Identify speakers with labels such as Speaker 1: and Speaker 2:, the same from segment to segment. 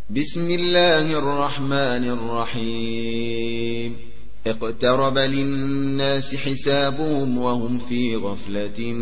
Speaker 1: بسم الله الرحمن الرحيم اقترب للناس حسابهم وهم في غفلة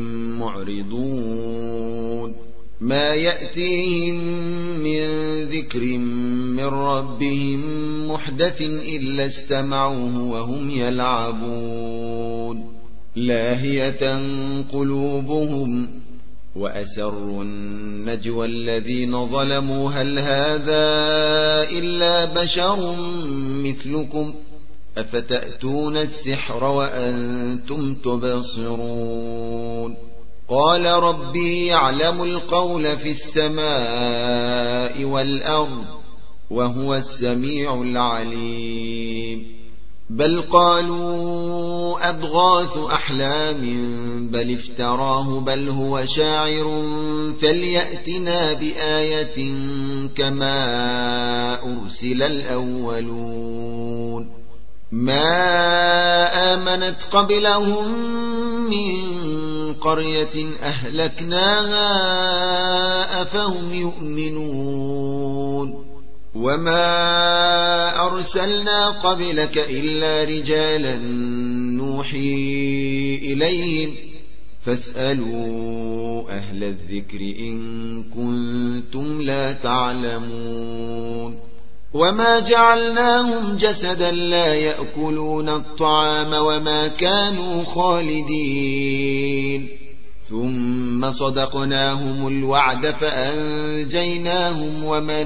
Speaker 1: معرضون ما يأتيهم من ذكر من ربهم محدث إلا استمعوه وهم يلعبون لاهية قلوبهم وأسروا النجوى الذين ظلموا هل هذا إلا بشر مثلكم أفتأتون السحر وأنتم تبصرون قال ربي يعلم القول في السماء والأرض وهو السميع العليم بل قالوا أضغاث أحلام بل افتراه بل هو شاعر فليأتنا بآية كما أرسل الأولون ما آمنت قبلهم من قرية أهلكناها أفهم يؤمنون وما أرسلنا قبلك إلا رجالا نوحي إليهم فاسألوا أهل الذكر إن كنتم لا تعلمون وما جعلناهم جسدا لا يأكلون الطعام وما كانوا خالدين ثم صدقناهم الوعد فأنجيناهم ومن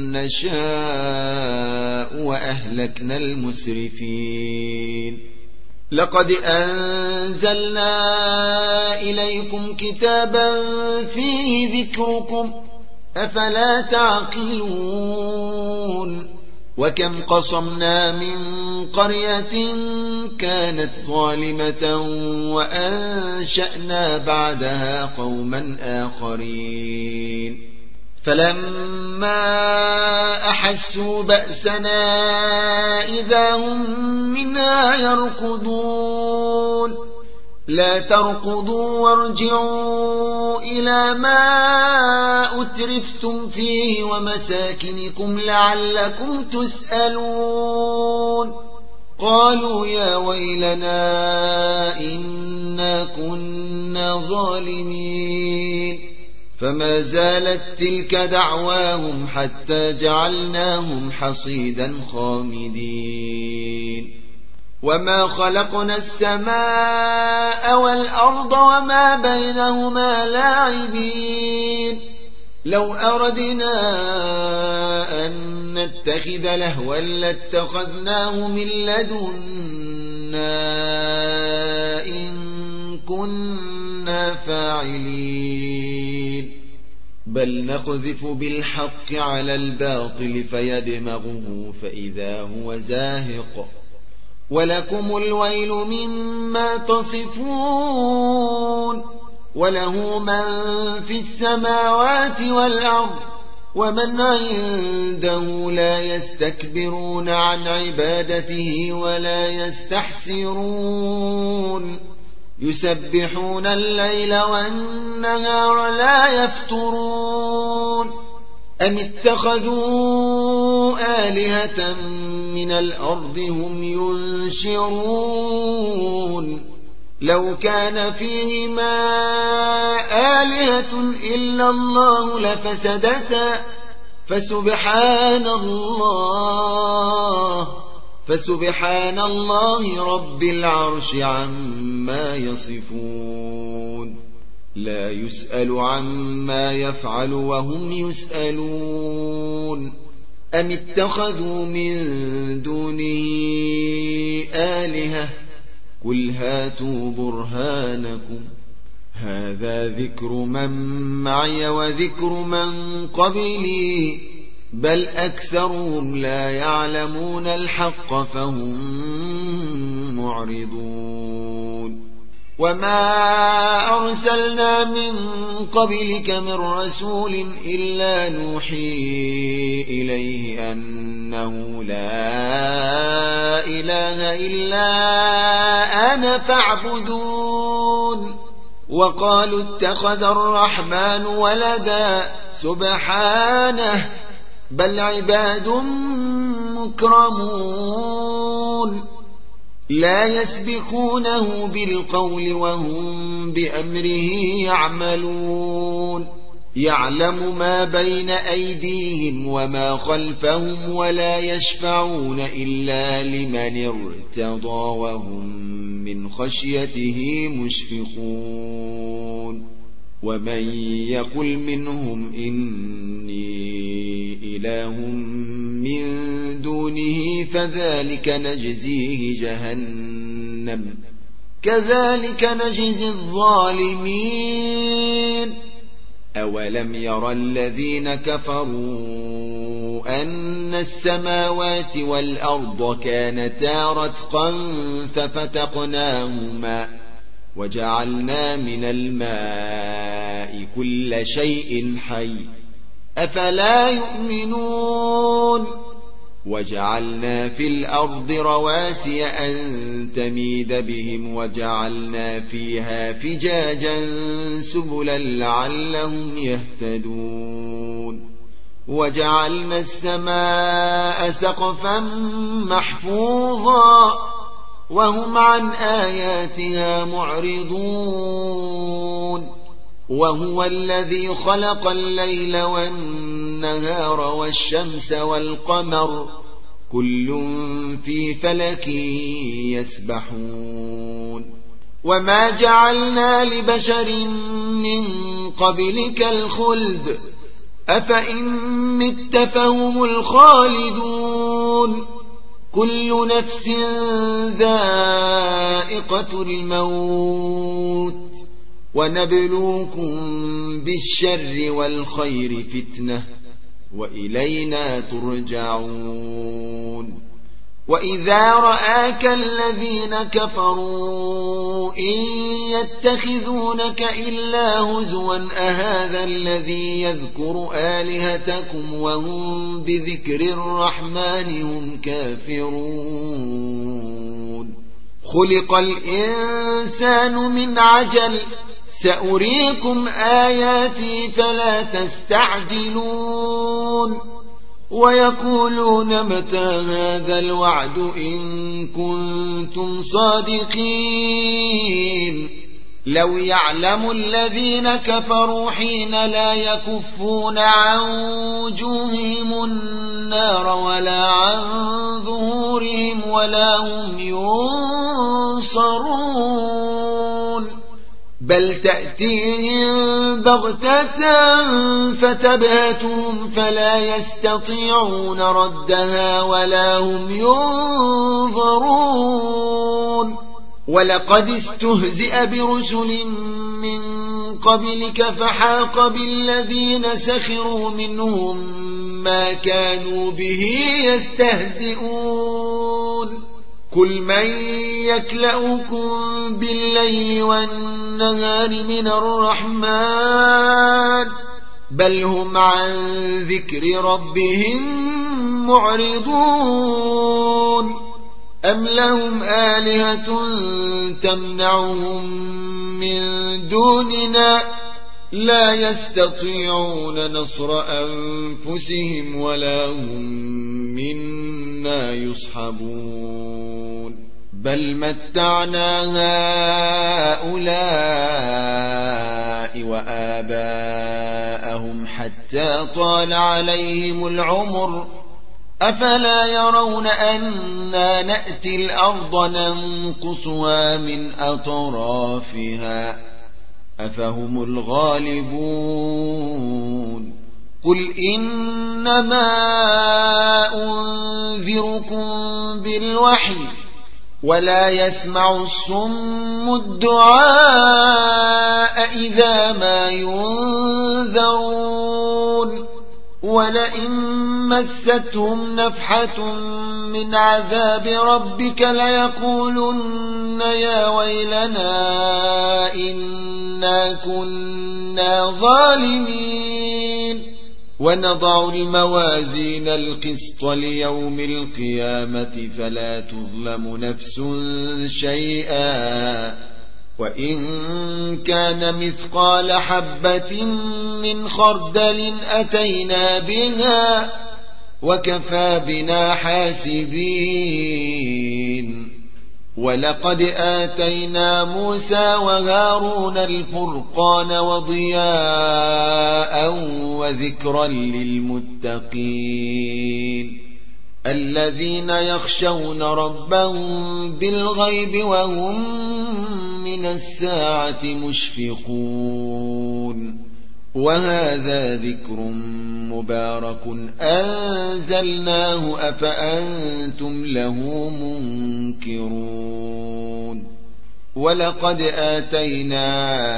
Speaker 1: نشاء وأهلكنا المسرفين لقد أنزلنا إليكم كتابا فيه ذكركم أفلا تعقلون وكم قصمنا من قرية كانت ظالمة وأنشأنا بعدها قوما آخرين فلما أحسوا بأسنا إذا هم منها يركضون لا تركضوا وارجعوا إلى ما أترفتم فيه ومساكنكم لعلكم تسألون قالوا يا ويلنا إنا كنا ظالمين فما زالت تلك دعواهم حتى جعلناهم حصيدا خامدين وما خلقنا السماء والأرض وما بينهما لاعبين لو أردنا أن نتخذ لهوا لاتخذناه من لدنا إن كنا فاعلين بل نقذف بالحق على الباطل فيدمغه فإذا هو زاهق ولكم الويل مما تصفون وله من في السماوات والأرض ومن عنده لا يستكبرون عن عبادته ولا يستحسرون يسبحون الليل والنهار لا يفترون أم اتخذوا آلهة من الأرض هم ينشرون لو كان فيهما آلهة إلا الله لفسدتا فسبحان الله رب العرش عما يصفون لا يسأل عما يفعل وهم يسألون أم اتخذوا من دونه آلهة قل هاتوا برهانكم هذا ذكر من معي وذكر من قبلي بل أكثرهم لا يعلمون الحق فهم معرضون وما أرسلنا من قبلك من رسول إلا نوحي إليه أنه لا إله إلا أنا فاعبدون وقالوا اتخذ الرحمن ولدا سبحانه بل عباد مكرمون لا يسبقونه بالقول وهم بأمره يعملون يعلم ما بين أيديهم وما خلفهم ولا يشفعون إلا لمن ارتضى وهم من خشيته مشفقون ومن يقل منهم إني إله من دونه فذلك نجزيه جهنم كذلك نجزي الظالمين أولم ير الذين كفروا أن السماوات والأرض كانتا رتقا ففتقناهما وجعلنا من الماء كل شيء حي أفلا يؤمنون وجعلنا في الأرض رواسي أن تميد بهم وجعلنا فيها فجاجا سبلا لعلهم يهتدون وجعلنا السماء سقفا محفوظا وهم عن آياتها معرضون وهو الذي خلق الليل والنهار والشمس والقمر كل في فلك يسبحون وما جعلنا لبشر من قبلك الخلد أفإن مت فهم الخالدون كل نفس ذائقة الموت ونبلوكم بالشر والخير فتنة وإلينا ترجعون وإذا رآك الذين كفروا إن يتخذونك إلا هزوا أهذا الذي يذكر آلهتكم وهم بذكر الرحمن هم كافرون خلق الإنسان من عجل سأريكم آياتي فلا تستعجلون ويقولون متى هذا الوعد إن كنتم صادقين لو يعلم الذين كفروا حين لا يكفون عن وجوههم النار ولا عن ظهورهم ولا هم ينصرون بل تأتيهم بغتة فتبهتهم فلا يستطيعون ردها ولا هم ينظرون ولقد استهزئ برسل من قبلك فحاق بالذين سخروا منهم ما كانوا به يستهزئون قل من يكلؤكم بالليل والنهار من الرحمن بل هم عن ذكر ربهم معرضون أم لهم آلهة تمنعهم من دوننا لا يستطيعون نصر أنفسهم ولا هم منا يصحبون بل متعنا هؤلاء وآباءهم حتى طال عليهم العمر أفلا يرون أنا نأتي الأرض ننقصها من أطرافها أفهم الغالبون قل إنما أنذركم بالوحي ولا يسمع الصم الدعاء إذا ما ينذرون ولئن مستهم نفحة من عذاب ربك ليقولن يا ويلنا إنا كنا ظالمين ونضع الموازين القسط ليوم القيامة فلا تظلم نفس شيئا وإن كان مثقال حبة من خردل أتينا بها وكفى بنا حاسبين ولقد آتينا موسى وهارون الفرقان وضياء وذكرا للمتقين الذين يخشون ربهم بالغيب وهم من الساعة مشفقون وهذا ذكر مبارك أنزلناه أفأنتم له منكرون ولقد آتينا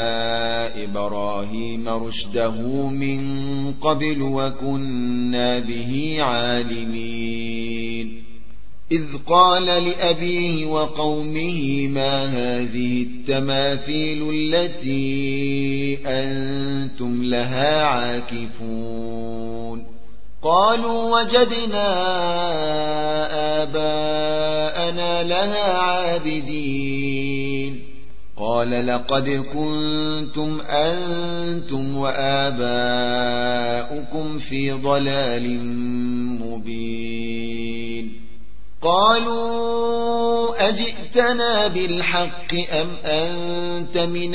Speaker 1: إبراهيم رشده من قبل وكنا به عالمين إذ قال لأبيه وقومه ما هذه التماثيل التي أنتم لها عاكفون قالوا وجدنا آباءنا لها عابدين قال لقد كنتم أنتم وآباؤكم في ضلال مبين قالوا أجئتنا بالحق أم أنت من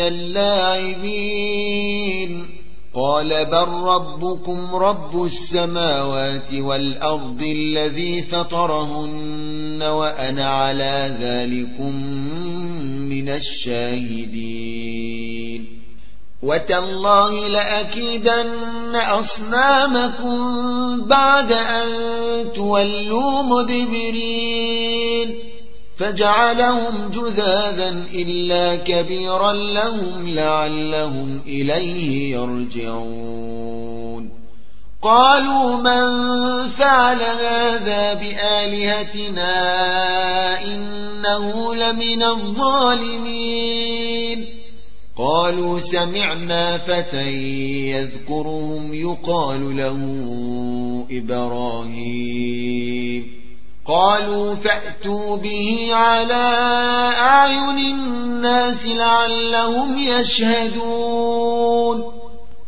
Speaker 1: اللاعبين قال بل ربكم رب السماوات والأرض الذي فطرهن وأنا على ذلكم من الشاهدين وتالله لأكيدن أصنامكم بعد أن تولوا مدبرين فجعلهم جذاذا إلا كبيرا لهم لعلهم إليه يرجعون قالوا من فعل هذا بآلهتنا إنه لمن الظالمين قالوا سمعنا فتى يذكرهم يقال له إبراهيم قالوا فأتوا به على أعين الناس لعلهم يشهدون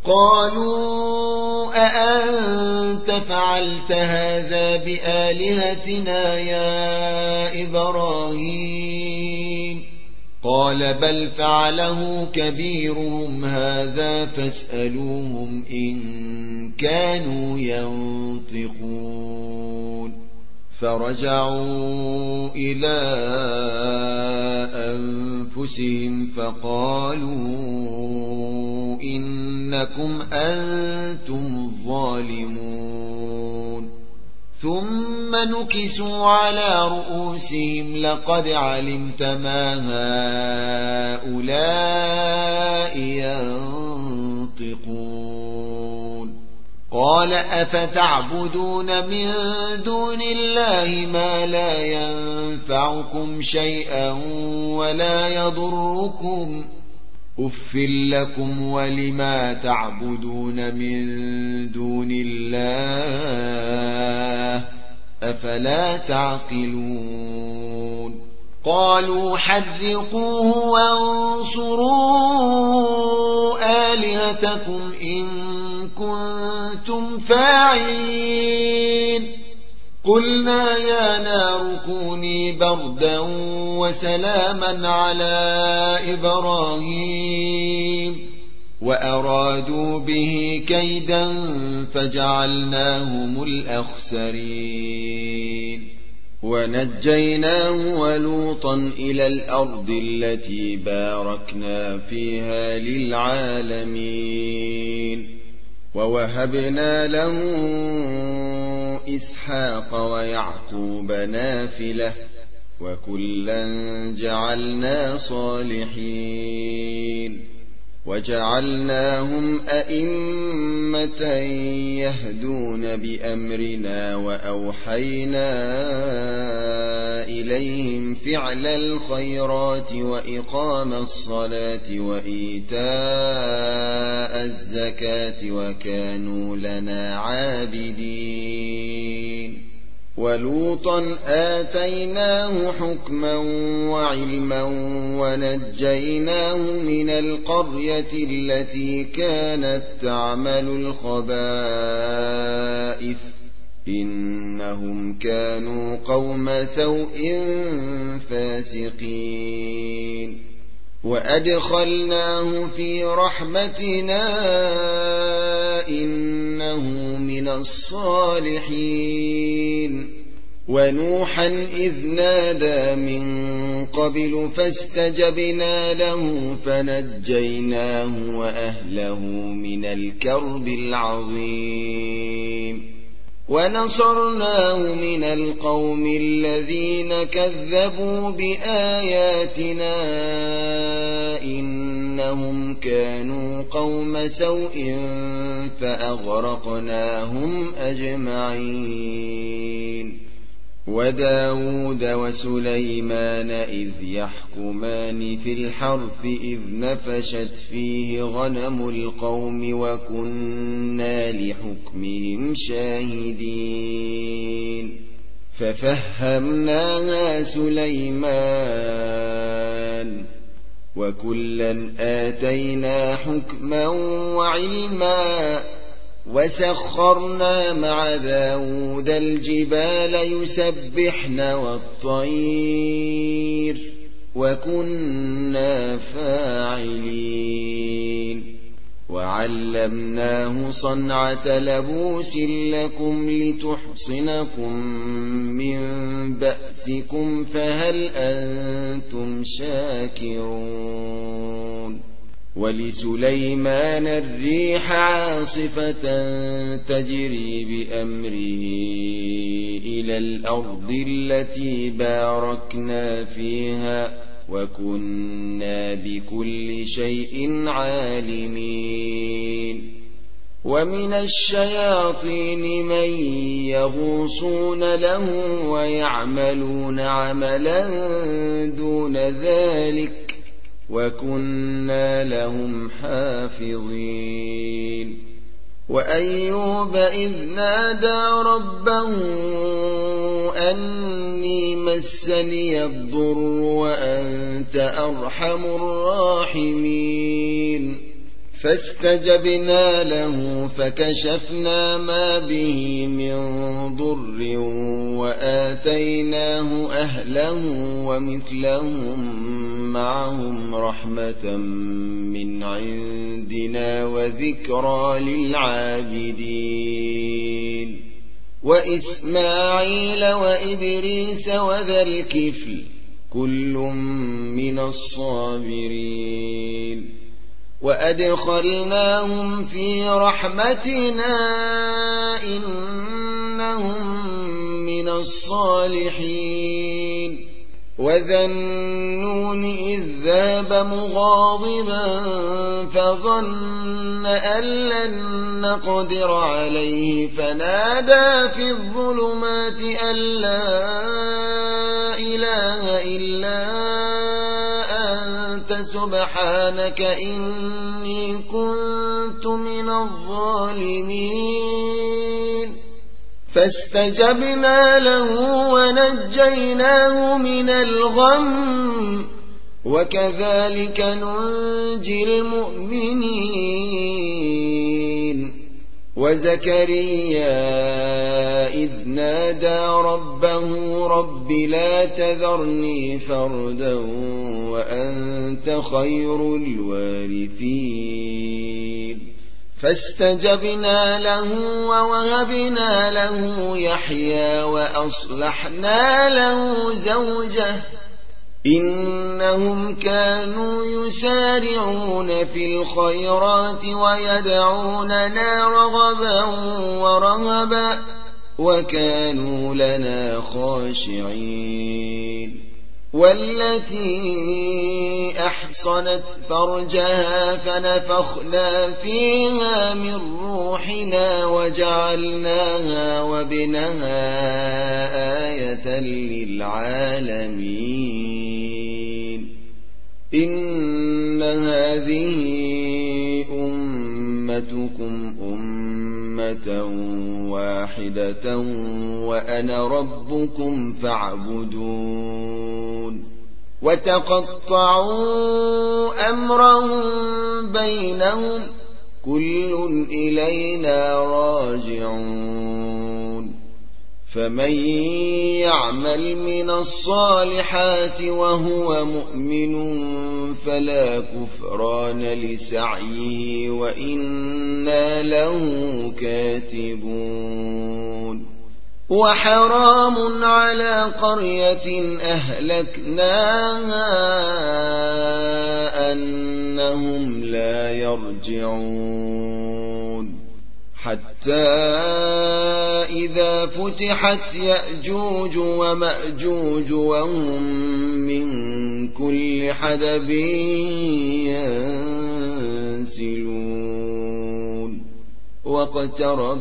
Speaker 1: قالوا أأنت فعلت هذا بآلهتنا يا إبراهيم قال بل فعله كبيرهم هذا فاسألوهم إن كانوا ينطقون فرجعوا إلى أنفسهم فقالوا إنكم أنتم الظالمون ثم نكسوا على رؤوسهم لقد علمت ما هؤلاء ينطقون قال أفتعبدون من دون الله ما لا ينفعكم شيئا ولا يضركم أف لكم ولما تعبدون من دون الله أفلا تعقلون قالوا حرقوه وانصروا آلهتكم إن كنتم فاعلين قلنا يا نار كوني بردا وسلاما على إبراهيم وأرادوا به كيدا فجعلناهم الأخسرين ونجيناه ولوطا إلى الأرض التي باركنا فيها للعالمين ووهبنا له إسحاق ويعقوب نافلة وكلا جعلنا صالحين وجعلناهم أئمة يهدون بأمرنا وأوحينا إليهم فعل الخيرات وإقام الصلاة وإيتاء الزكاة وكانوا لنا عابدين ولوطا آتيناه حكما وعلما ونجيناه من القرية التي كانت تعمل الخبائث إنهم كانوا قوم سوء فاسقين وأدخلناه في رحمتنا إنه من الصالحين ونوحا إذ نادى من قبل فاستجبنا له فنجيناه وأهله من الكرب العظيم ونصرناه من القوم الذين كذبوا بآياتنا إنهم كانوا قوم سوء فأغرقناهم أجمعين وداود وسليمان إذ يحكمان في الحرث إذ نفشت فيه غنم القوم وكنا لحكمهم شاهدين ففهمناها سليمان وكلا آتينا حكما وعلما وسخرنا مع داود الجبال يسبحن والطير وكنا فاعلين وعلمناه صنعة لبوس لكم لتحصنكم من بأسكم فهل أنتم شاكرون ولسليمان الريح عاصفة تجري بأمره إلى الأرض التي باركنا فيها وكنا بكل شيء عالمين ومن الشياطين من يغوصون له ويعملون عملا دون ذلك وكنا لهم حافظين وأيوب إذ نادى ربه أني مسني الضر وأنت أرحم الراحمين فاستجبنا له فكشفنا ما به من ضر وآتيناه أهله ومثلهم معهم رحمة من عندنا وذكرى للعابدين وإسماعيل وإدريس وذا الكفل كل من الصابرين وأدخلناهم في رحمتنا إنهم من الصالحين وذا النون إذ ذهب مغاضبا فظن أن لن نقدر عليه فنادى في الظلمات أن لا إله إلا أنت سبحانك إني كنت من الظالمين فاستجبنا له ونجيناه من الغم وكذلك ننجي المؤمنين وزكريا إذ نادى ربه رب لا تذرني فردا وأنت خير الوارثين فاستجبنا له ووهبنا له يحيى وأصلحنا له زوجه إنهم كانوا يسارعون في الخيرات ويدعوننا رغبا ورهبا وكانوا لنا خاشعين والتي أحصنت فرجها فنفخنا فيها من روحنا وجعلناها وابنها آية للعالمين إن هذه أمتكم أمة واحدة وأنا ربكم فاعبدون وتقطعوا أمرهم بينهم كل إلينا راجعون فمن يعمل من الصالحات وهو مؤمن فلا كفران لسعيه وإنا له كاتبون وحرام على قرية أهلكناها أنهم لا يرجعون حتى إذا فتحت يأجوج ومأجوج وهم من كل حدب ينسلون واقترب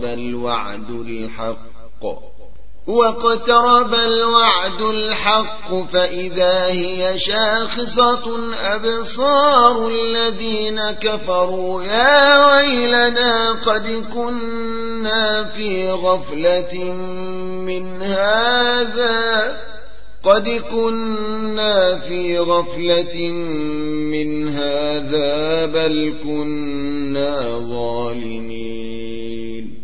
Speaker 1: الوعد الحق فإذا هي شاخصة أبصار الذين كفروا يا ويلنا قد كنا في غفلة من هذا بل كنا ظالمين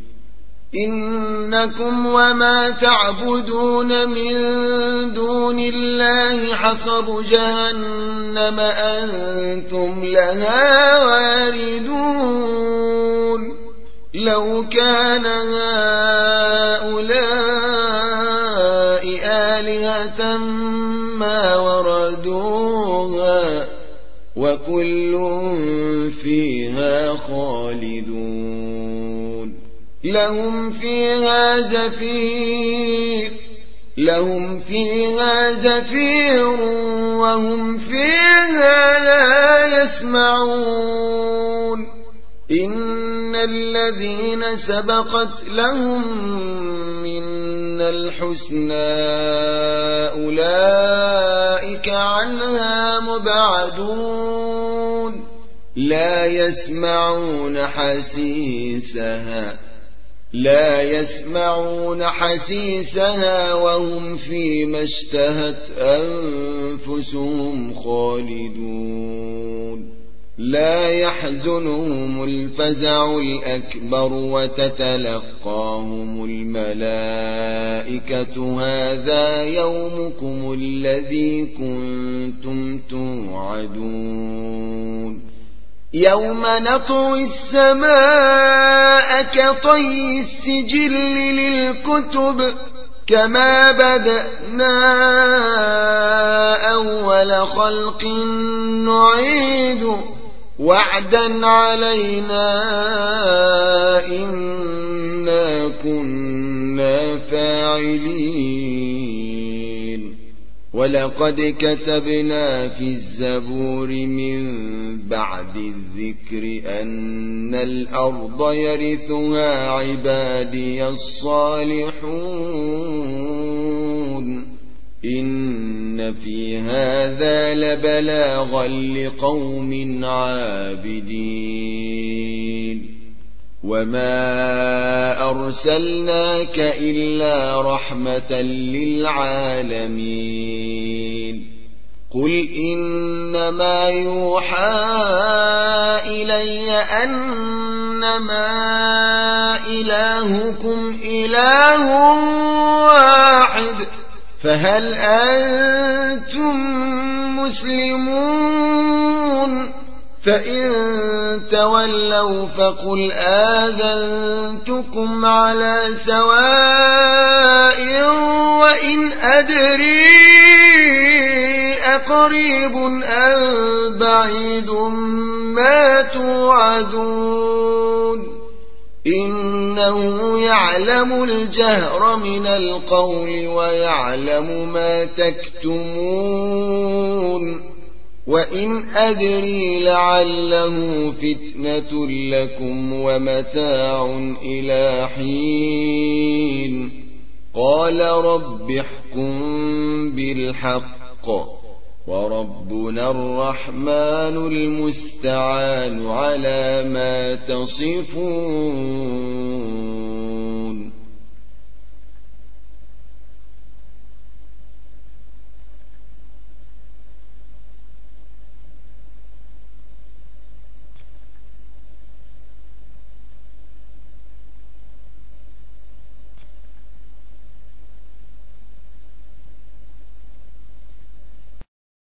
Speaker 1: إنكم وما تعبدون من دون الله حصب جهنم أنتم لها واردون لو كان هؤلاء آلهة ما وردوها وكل فيها خالدون لهم فيها زفير وهم فيها لا يسمعون إن الذين سبقت لهم منا الحسنى أولئك عنها مبعدون لا يسمعون حسيسها وهم فيما اشتهت أنفسهم خالدون لا يحزنهم الفزع الأكبر وتتلقاهم الملائكة هذا يومكم الذي كنتم توعدون يوم نطوي السماء كطي السجل للكتب كما بدأنا أول خلق نعيد وعدا علينا إنا كنا فاعلين ولقد كتبنا في الزبور من بعد الذكر أن الأرض يرثها عبادي الصالحون إن في هذا لبلاغا لقوم عابدين وما أرسلناك إلا رحمة للعالمين قل إنما يوحى إلي أنما إلهكم إله واحد فهل أنتم مسلمون فإن تولوا فقل آذنتكم على سواء وإن أدري أقريب أم بعيد ما توعدون إنه يعلم الجهر من القول ويعلم ما تكتمون وإن أدري لعله فتنة لكم ومتاع إلى حين قال رب احكم بالحق وربنا الرحمن المستعان على ما تصفون